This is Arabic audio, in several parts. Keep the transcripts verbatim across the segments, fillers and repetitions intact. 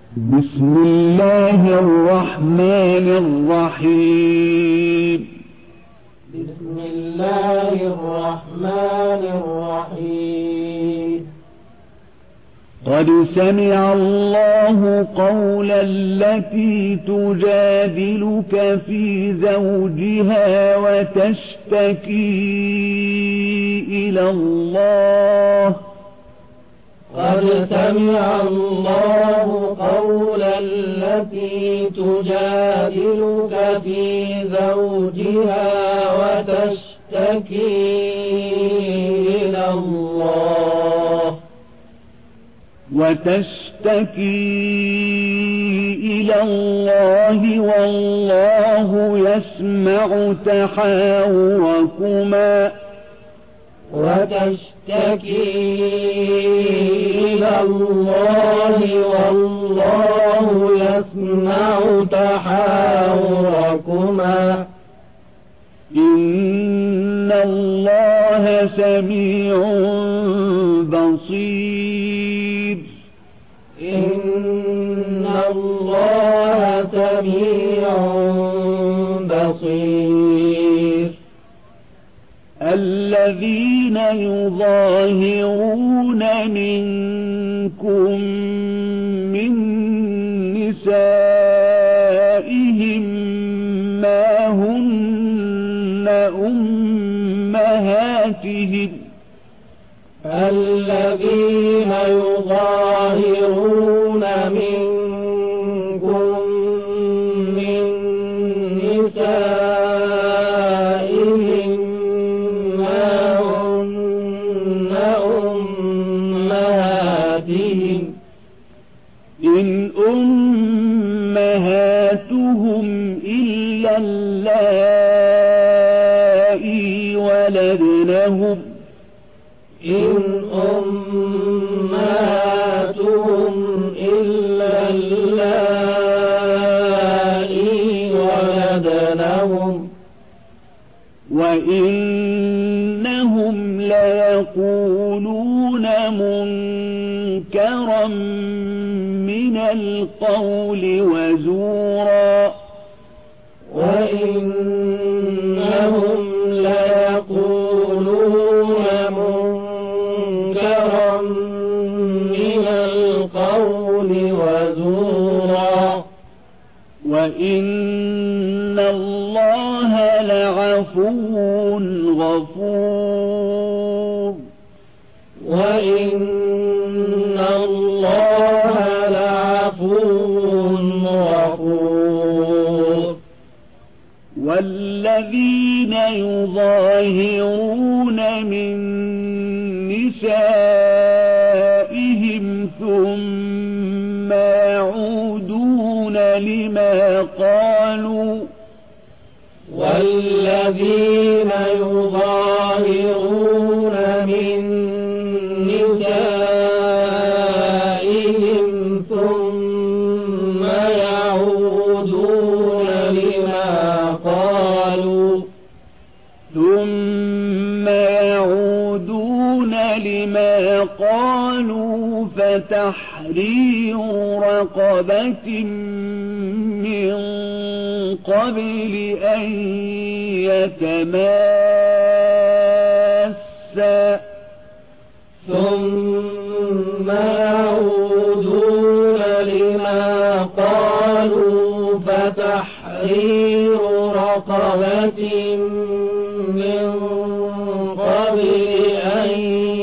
بسم الله الرحمن الرحيم بسم الله الرحمن الرحيم قد سمع الله قول التي تجادلك في زوجها وتشتكي إلى الله قد سمع الله قول التي تجادلك في زوجها وتشتكي إلى الله وتشتكي إلى الله والله يسمع تحاوركما وتشتكي إلى الله والله يسمع تحاوركما إن الله سميع بصير إن الله سميع بصير الذين يظاهرون منكم من نسائهم ما هن أمهاتهم الذين يظاهرون منكم من نسائهم ما هن أمهاتهم إن أمهاتهم إلا اللائي ولدنهم إن أمهاتهم إلا اللائي ولدنهم وإنهم ليقولون منكرا من القول وزورا وإنهم ليقولون منكرا من القول وزورا وإن الله لعفو غفور وإن الله لعفو غفور والذين يظاهرون من نسائهم ثم يعودون لما قالوا والذين يظاهرون من نسائهم ثم يعودون لما قالوا ثم يعودون لما قالوا فتحرير رقبة من قبل أن يتماسا ثم يعودون لما قالوا فتحرير رقبة من قبل أن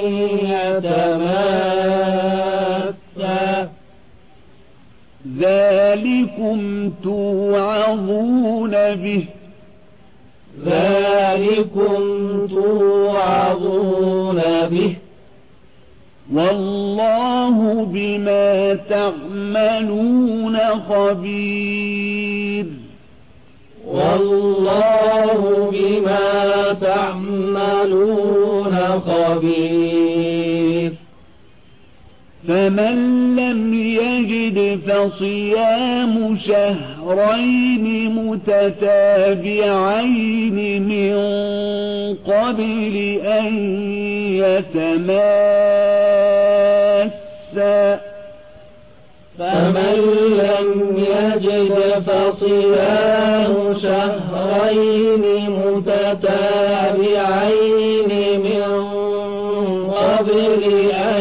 يتماسا ذلكم توعظون به ذلكم توعظون به والله بما تعملون خبير والله بما تعملون خبير فمن لم يجد فصيام شهرين متتابعين من قبل أن يتماسا فمن لم يجد فصيام شهرين متتابعين من قبل أن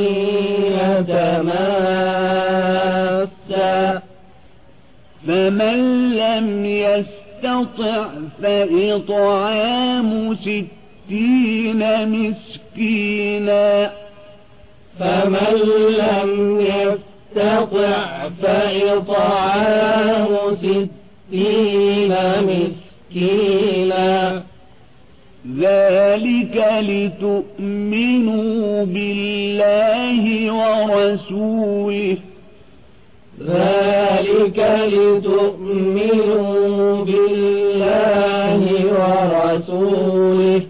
يتماسا فمن لم يستطع فإطعام ستين مسكينا فمن لم يستطع فإطعام ستين مسكينا ذلك لتؤمنوا بالله ورسوله ذلك لتؤمنوا بالله ورسوله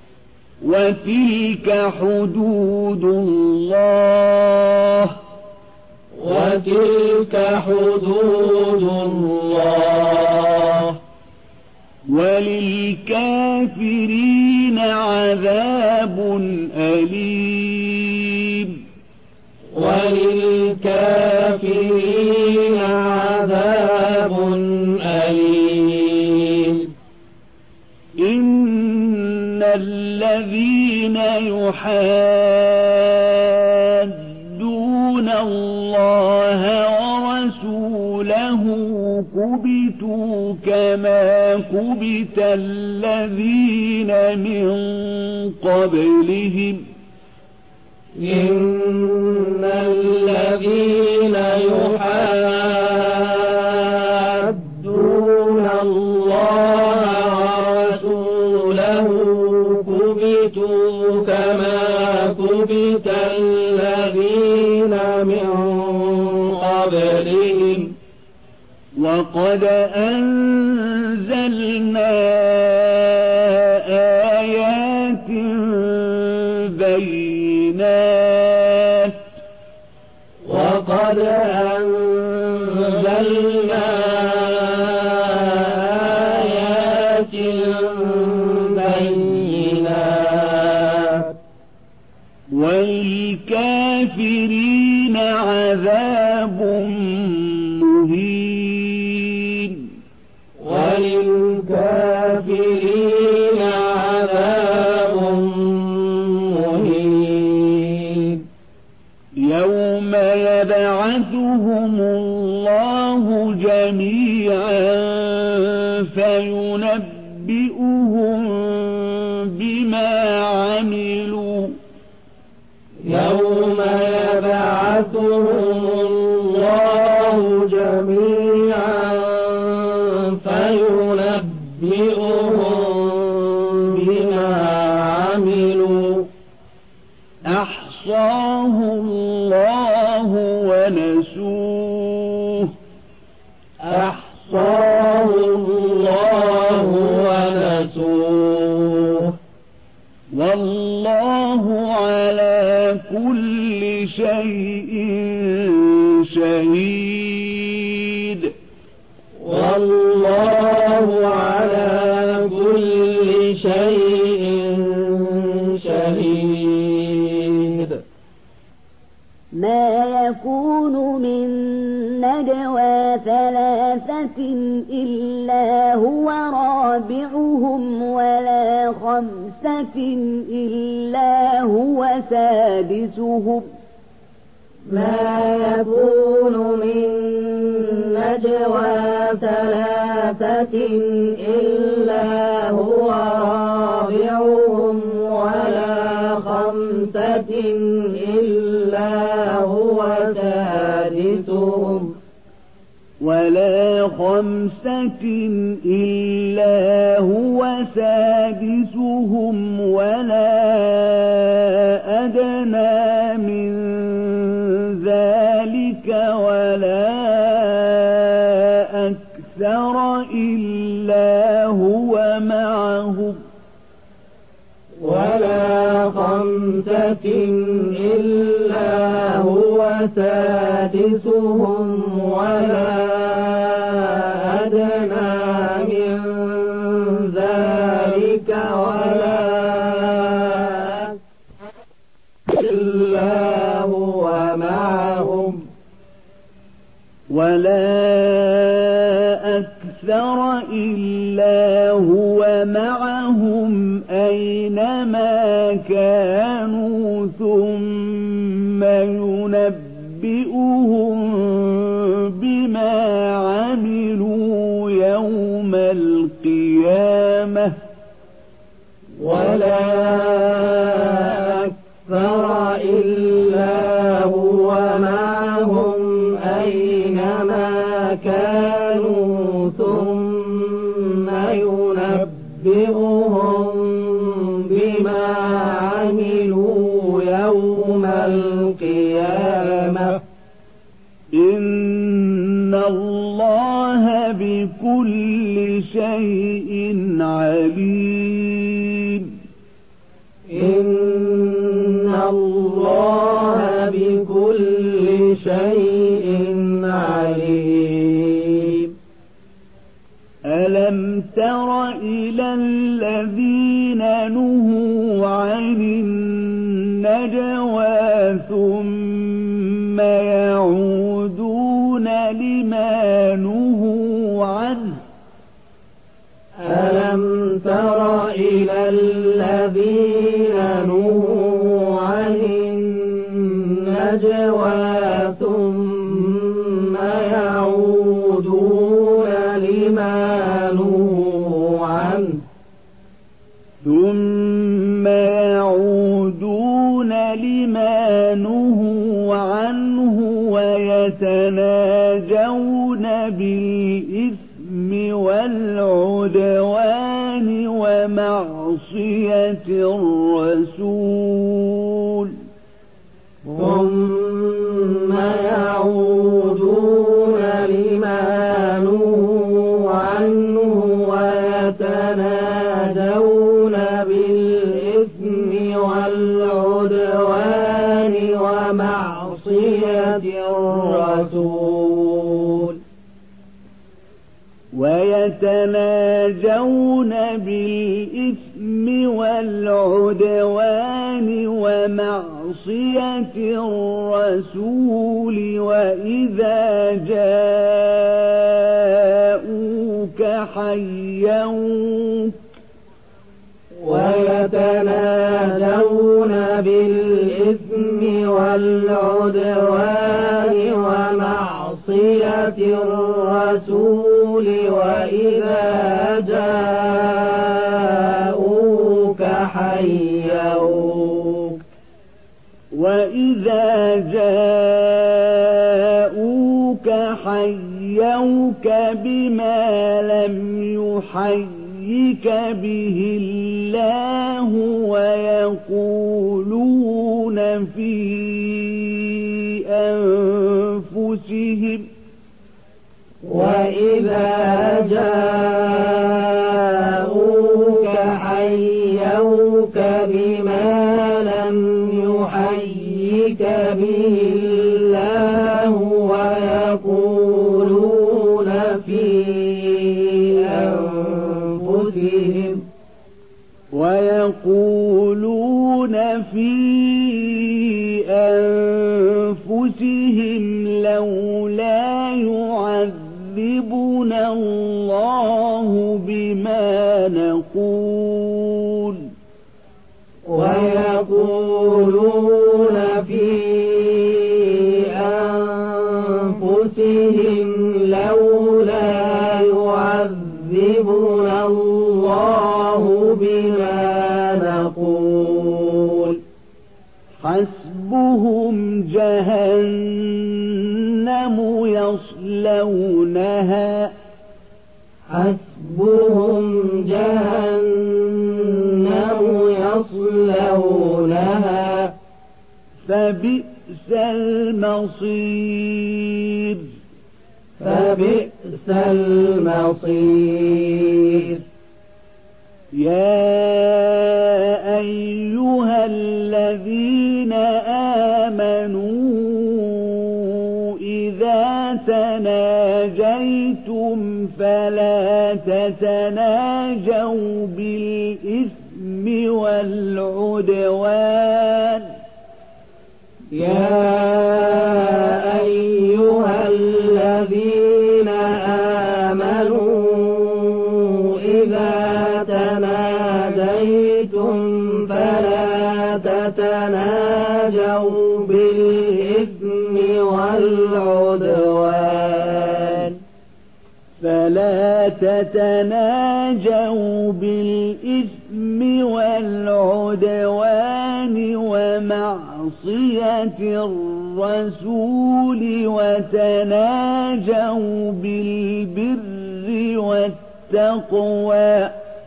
وتلك حدود الله وتلك حدود الله وللكافرين عذاب أليم وللكافرين عذاب أليم إن الذين يحادون الله ورسوله كبتوا كما كبت الذين من قبلهم إن الذين يحادون الله ورسوله كبتوا كما كبت الذين من قبلهم وقد أنزلنا آيات بينات وقد أنزلنا آيات بينات وللكافرين عذاب مهين وللكافرين عذاب مهين يوم يبعثهم الله جميعا فينبئهم بما عملوا يوم يبعثهم الله جميعا فينبئهم بما عملوا أحصاه الله ونسوه أحصاه الله ونسوه والله على كل شيء شهيد والله على كل شيء شهيد ما يكون من نجوى ثلاثة إلا هو رابعهم ولا خمسة إلا هو سادسهم ما يكون من نجوى ثلاثة إلا هو رابعهم ولا خمسة إلا هو سادسهم ولا خمسة إلا هو سادسهم ولا أدنى من ذلك ولا أكثر إلا هو معهم ولا خمسة إلا هو سادسهم ولا أدنى من ذلك ولا إلا هو معهم ولا أكثر إلا هو معهم أينما كانوا ثم ينبئهم بما عملوا يوم القيامة ولا أكثر إلا هو معهم أينما كانوا ثم ينبئهم بما عملوا يوم القيامة إن الله بكل شيء عليم إن الله بكل شيء عليم ألم تر إلى الذين نهوا عن النجوى ثم يعودون لما نهوا عنه ألم تر إلى الذين نهوا عن النجوى ثم يعودون لما نهوا عنه ثم يعودون لما نهوا عنه ويتناجون بالإثم والعدوان ومعصية الرسول ثم يعودون لما نهوا عنه ويتناجون بالإثم والعدوان ومعصية الرسول ويتناجون بالإثم والعدوان ومعصية الرسول وإذا جاءوك حيوك ويتناجون بالإثم والعدوان ومعصية الرسول وإذا جاءوك حيوك وإذا جاءوك حيوك بما لم يحيك به الله ويقولون في أنفسهم وإذا جاءوك حيوك بما لم يحيك به الله ويقولون في أنفسهم ويقولون في أنفسهم لولا يعذبنا الله بما نقول ويقولون في أنفسهم لولا يعذبنا الله بما نقول حسبهم جهنم يصلونها حسبهم جهنم يصلونها فبئس المصير فبئس المصير يا أيها الذين آمنوا إذا تناجيتم فلا تتناجوا بالإثم والعدوان يا أيها الذين والعدوان فلا تتناجوا بالإثم والعدوان ومعصية الرسول وتناجوا بالبر والتقوى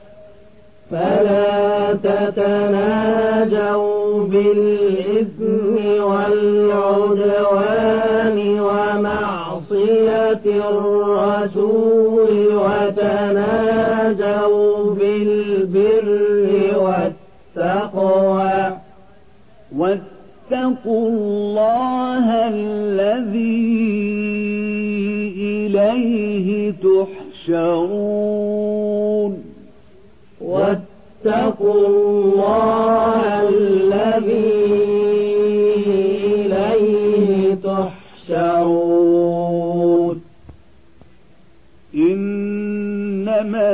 فلا تتناجوا بالإثم والعدوان ومعصية الرسول وتناجوا بالبر والتقوى واتقوا الله الذي إليه تحشرون واتقوا الله الذي إليه تحشرون إنما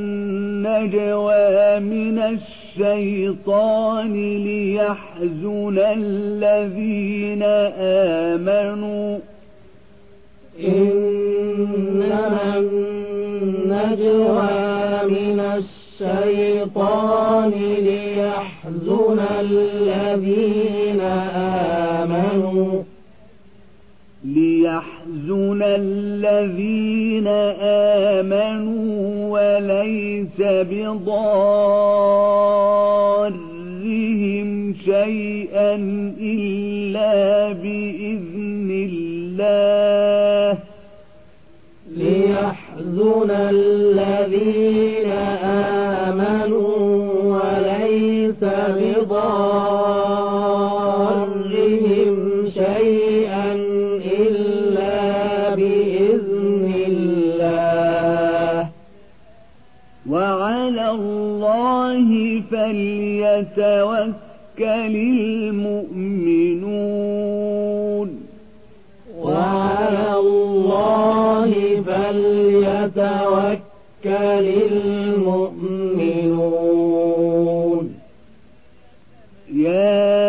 النجوى من الشيطان ليحزن الذين آمنوا إنما النجوى من الشيطان ليحزن الذين آمنوا ليحزن الذين آمنوا وليس بضارهم شيئا إلا بإذن الله ليحزن الذين آمنوا وليس بضارهم شيئا إلا بإذن الله وعلى الله فليتوكل المؤمنون وعلى الله فليتوكل المؤمنون يا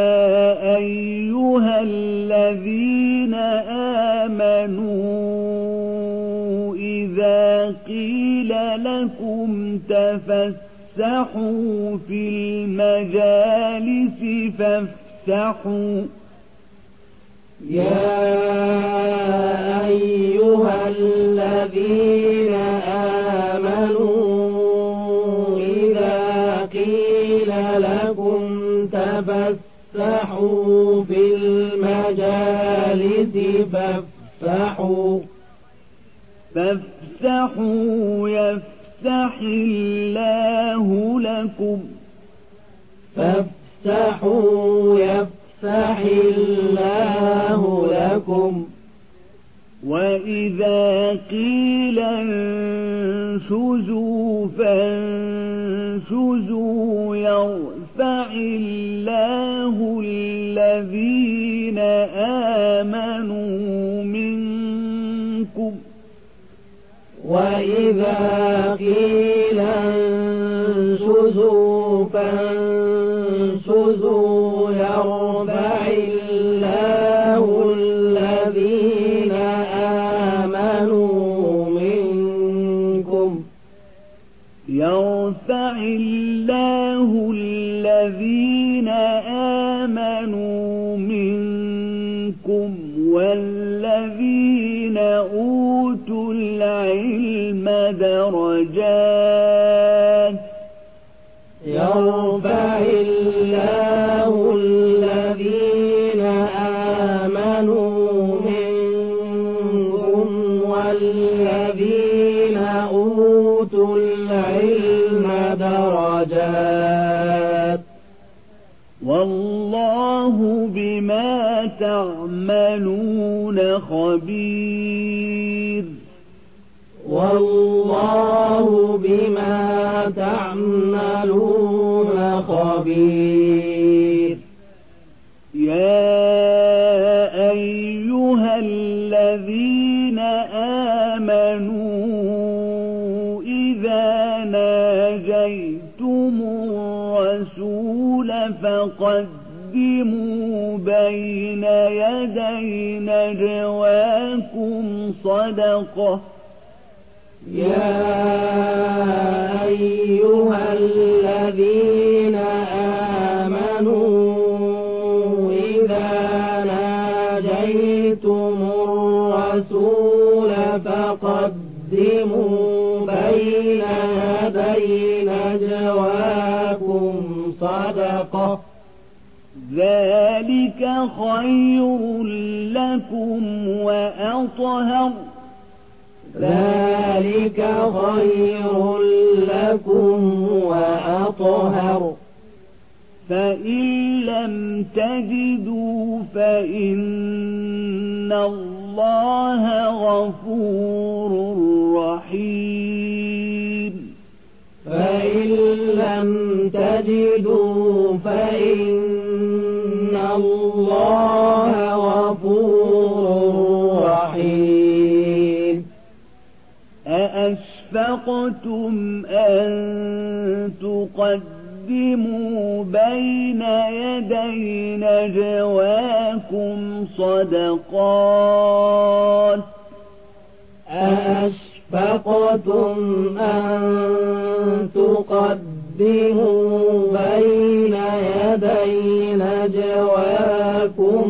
أيها الذين آمنوا إذا قيل لكم تفسحوا في المجالس فافسحوا يا أيها الذين آمنوا إذا قيل لكم تفسحوا في المجالس فافسحوا فافسحوا يفسح الله لكم فافسحوا يفسح الله لكم وإذا قيل انشزوا فانشزوا يرفع الله الذين آمنوا منكم وإذا قيل انشزوا فانشزوا يرفع الله الذين آمنوا منكم يرفع الله الذين آمنوا منكم والذين أوتوا العلم درجات يرفع الله الذين آمنوا منكم والذين أوتوا العلم درجات والله بما تعملون خبير والله بما تعملون خبير يا أيها الذين آمنوا إذا ناجيتم الرسول فقدموا بين يدي نجواكم صدقة يا أيها الذين آمنوا إذا ناجيتم الرسول فقدموا بين يدي نجواكم صدقة ذلك خير لكم وأطهر ذلك خير لكم وأطهر فإن لم تجدوا فإن الله غفور رحيم فإن لم تجدوا فإن الله غفور رحيم أأشفقتم أن تقدموا بين يدي نجواكم صدقات أأشفقتم أن تقدموا بين يدي نجواكم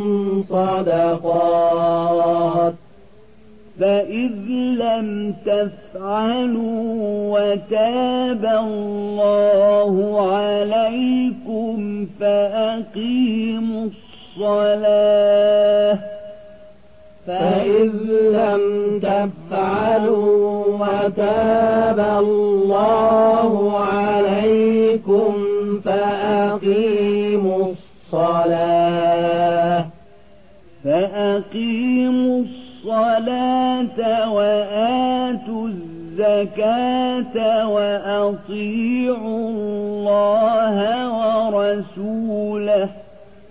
صدقات فإذ لم تفعلوا وتاب الله عليكم فأقيموا الصلاة فإذ لم تفعلوا وتاب الله عليكم فأقيموا الصلاة فأقيموا الصلاة وآتوا الزكاة وأطيعوا الله ورسوله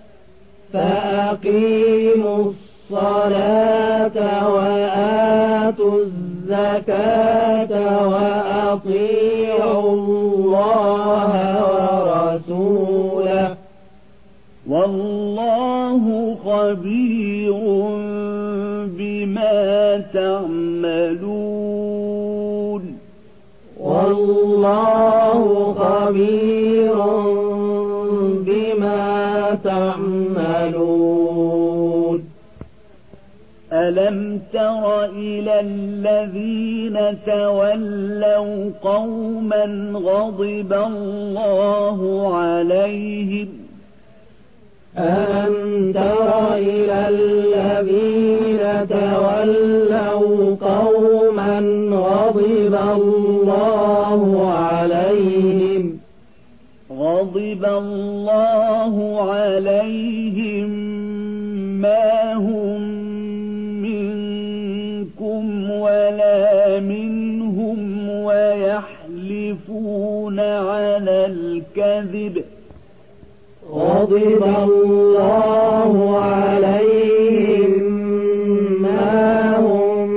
فأقيموا الصلاة وآتوا الزكاة وأطيعوا الله ورسوله والله خبير بما تعملون والله خبير بما تعملون ألم تر إلى الذين تولوا قوما غضب الله عليهم ألم تر إلى الذين تولوا قوما غضب الله عليهم غضب الله عليهم ما هم منكم ولا منهم ويحلفون على الكذب غضب الله عليهم ما هم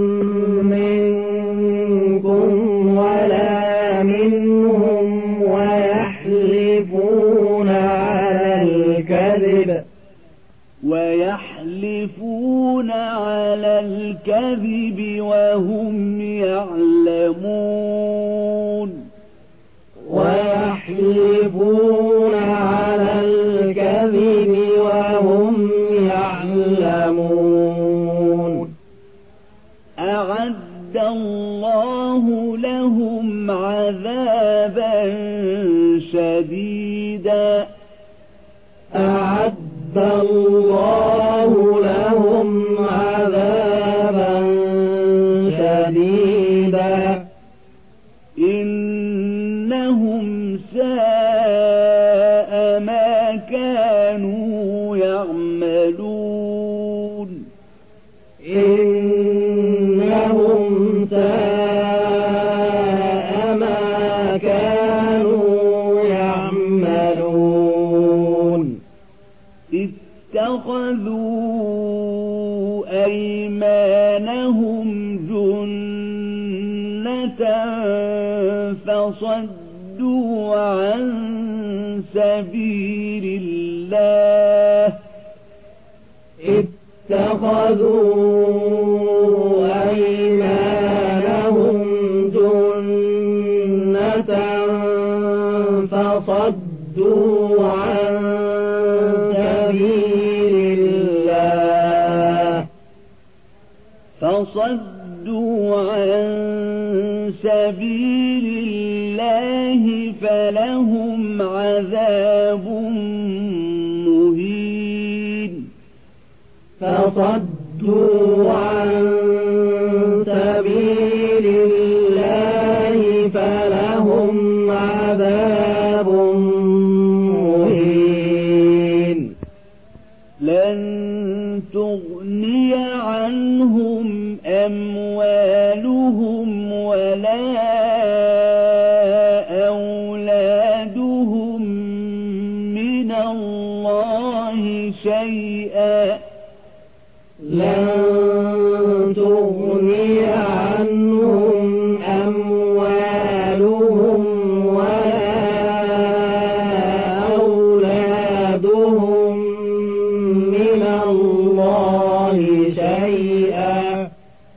منكم ولا منهم ويحلفون على الكذب ويحلفون على الكذب وهم يعلمون ويحلفون على الكذب وهم يعلمون أعد الله لهم عذابا شديدا أعد الله لهم عذابا شديدا إنهم ساء ما كانوا يعملون إنهم ساء ما كانوا يعملون اتخذوا أيمانهم جنة فصدوا عن سبيل الله اتخذوا أيمانهم جنة فصدوا عن سبيل الله فصدوا عن سبيل الله فلهم عذاب مهين فصدوا عن سبيل الله فلهم عذاب مهين لن تغني عنهم أموالهم ولا أولادهم من الله شيئا لن تغني عنهم أموالهم ولا أولادهم من الله شيئا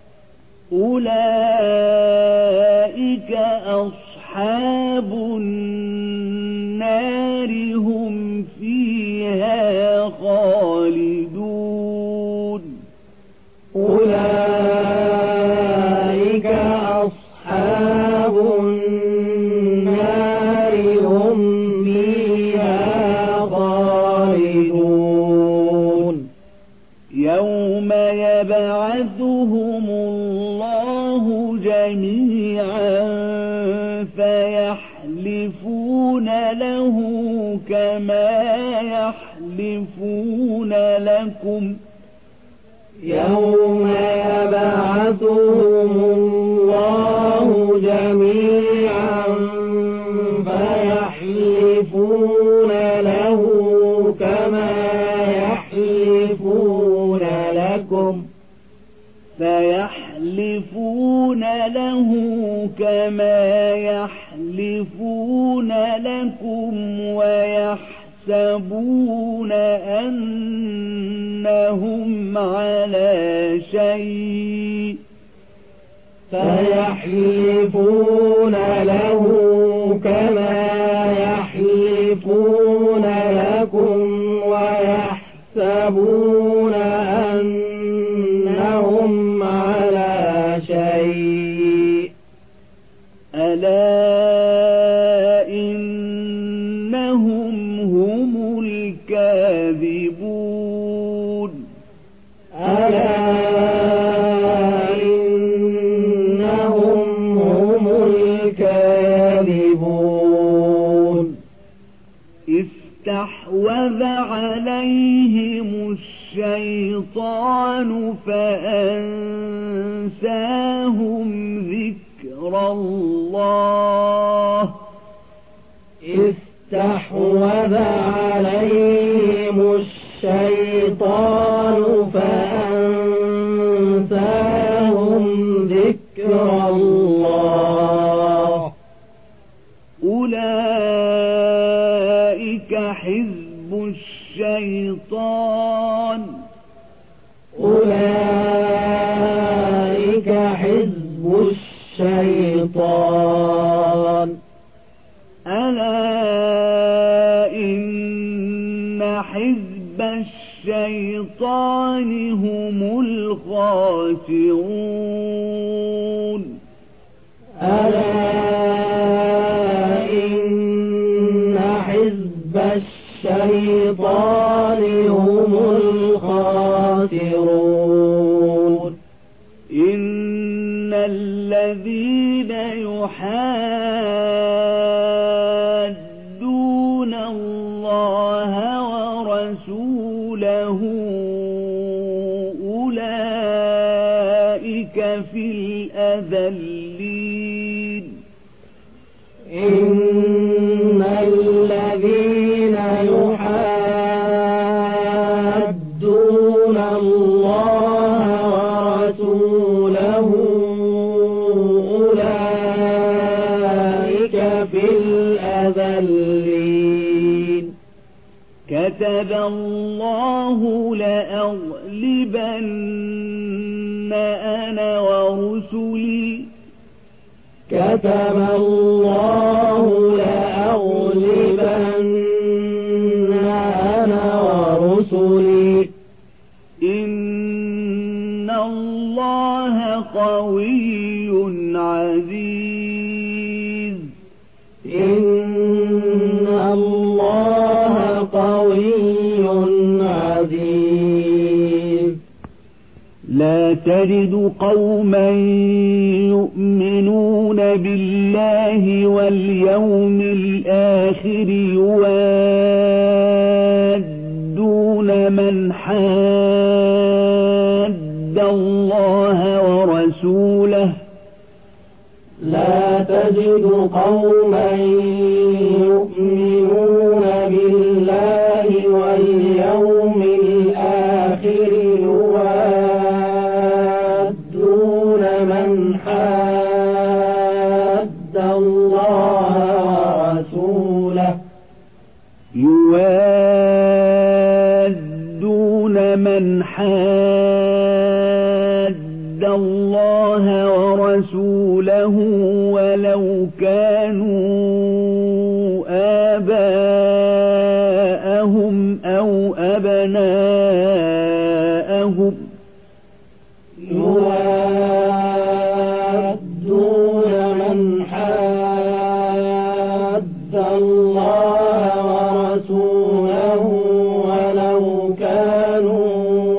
أولئك أصحاب النار هم فيها خالدون أولئك أصحاب النار هم فيها خالدون يوم يبعثهم الله جميعا فيحلفون له كما يحلفون لكم يوم يبعثهم الله جميعا فيحلفون له كما يحلفون لكم فيحلفون له كما يحلفون لكم ويحسبون أنهم على شيء فيحلفون له كما يحلفون لكم ويحسبون أنهم على شيء ألا إنهم هم الكاذبون ألا إنهم هم الكاذبون استحوذ عليهم الشيطان فأنساهم ذكر الله استحوذ عليهم الشيطان فأنساهم ذكر الله أولئك حزب الشيطان أولئك حزب الشيطان ألا إن حزب الشيطان هم الخاسرون ألا إن حزب الشيطان هم الخاسرون إن الذين يحادون الله ورسوله أولئك في الأذلين إن الذين يحادون الله ورسوله أولئك في الأذلين كتب الله لأغلبن لأغلبن أنا ورسلي كتب الله لأغلبن أنا ورسلي إن الله قوي عزيز إن الله قوي عزيز لا تجد قوما يؤمنون بالله واليوم الآخر يوادون من حاد الله ورسوله لا تجد قوما يؤمنون بالله واليوم الآخر يوادون من حاد الله ورسوله يوادون من حاد الله ورسوله ولو كانوا آباءهم أو أبناءهم يوادون من حاد الله ورسوله ولو كانوا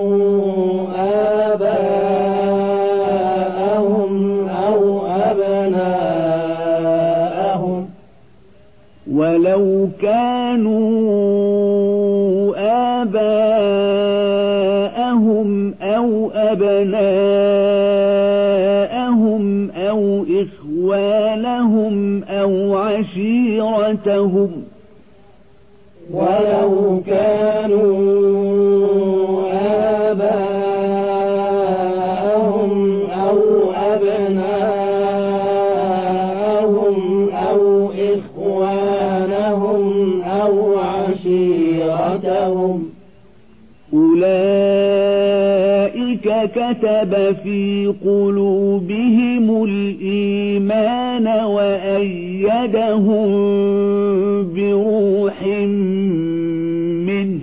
آباءهم أو أبناءهم ولو كانوا آباءهم أو أبناءهم أو إخوانهم أو عشيرتهم ولو كانوا آباءهم أو أبناءهم أو إخوانهم أو عشيرتهم أولئك كتب في قلوبهم الإيمان وأيدهم بروح منه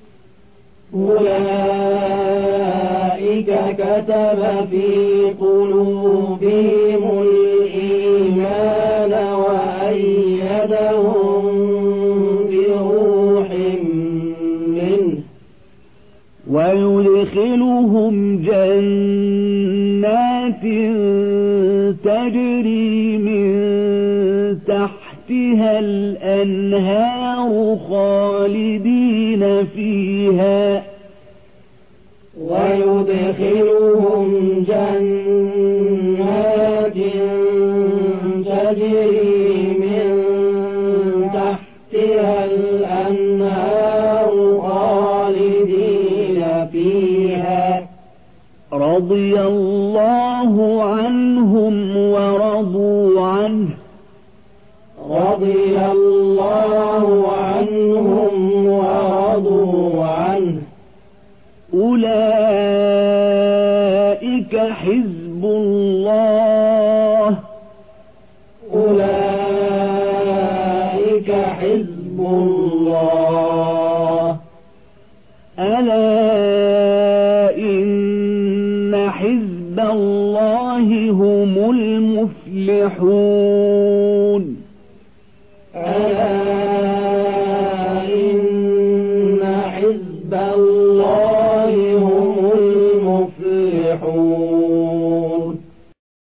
أولئك كتب في قلوبهم الإيمان وأيدهم بروح منه ويدخلهم جنات تجري من تحتها الأنهار خالدين فيها ويدخلهم جنات تجري من تحتها الأنهار خالدين فيها رضي الله عنهم ورضوا عنه رضي الله عنهم ورضوا عنه أولئك حزب الله أولئك حزب الله ألا إن حزب الله هم المفلحون